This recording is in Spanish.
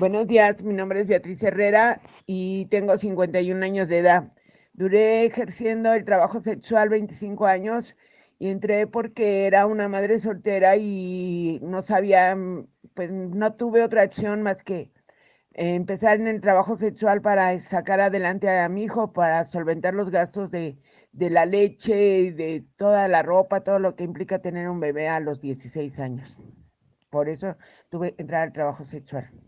Buenos días, mi nombre es Beatriz Herrera y tengo 51 años de edad. Duré ejerciendo el trabajo sexual 25 años y entré porque era una madre soltera y no sabía, pues no tuve otra opción más que empezar en el trabajo sexual para sacar adelante a mi hijo, para solventar los gastos de la leche, de toda la ropa, todo lo que implica tener un bebé a los 16 años. Por eso tuve que entrar al trabajo sexual.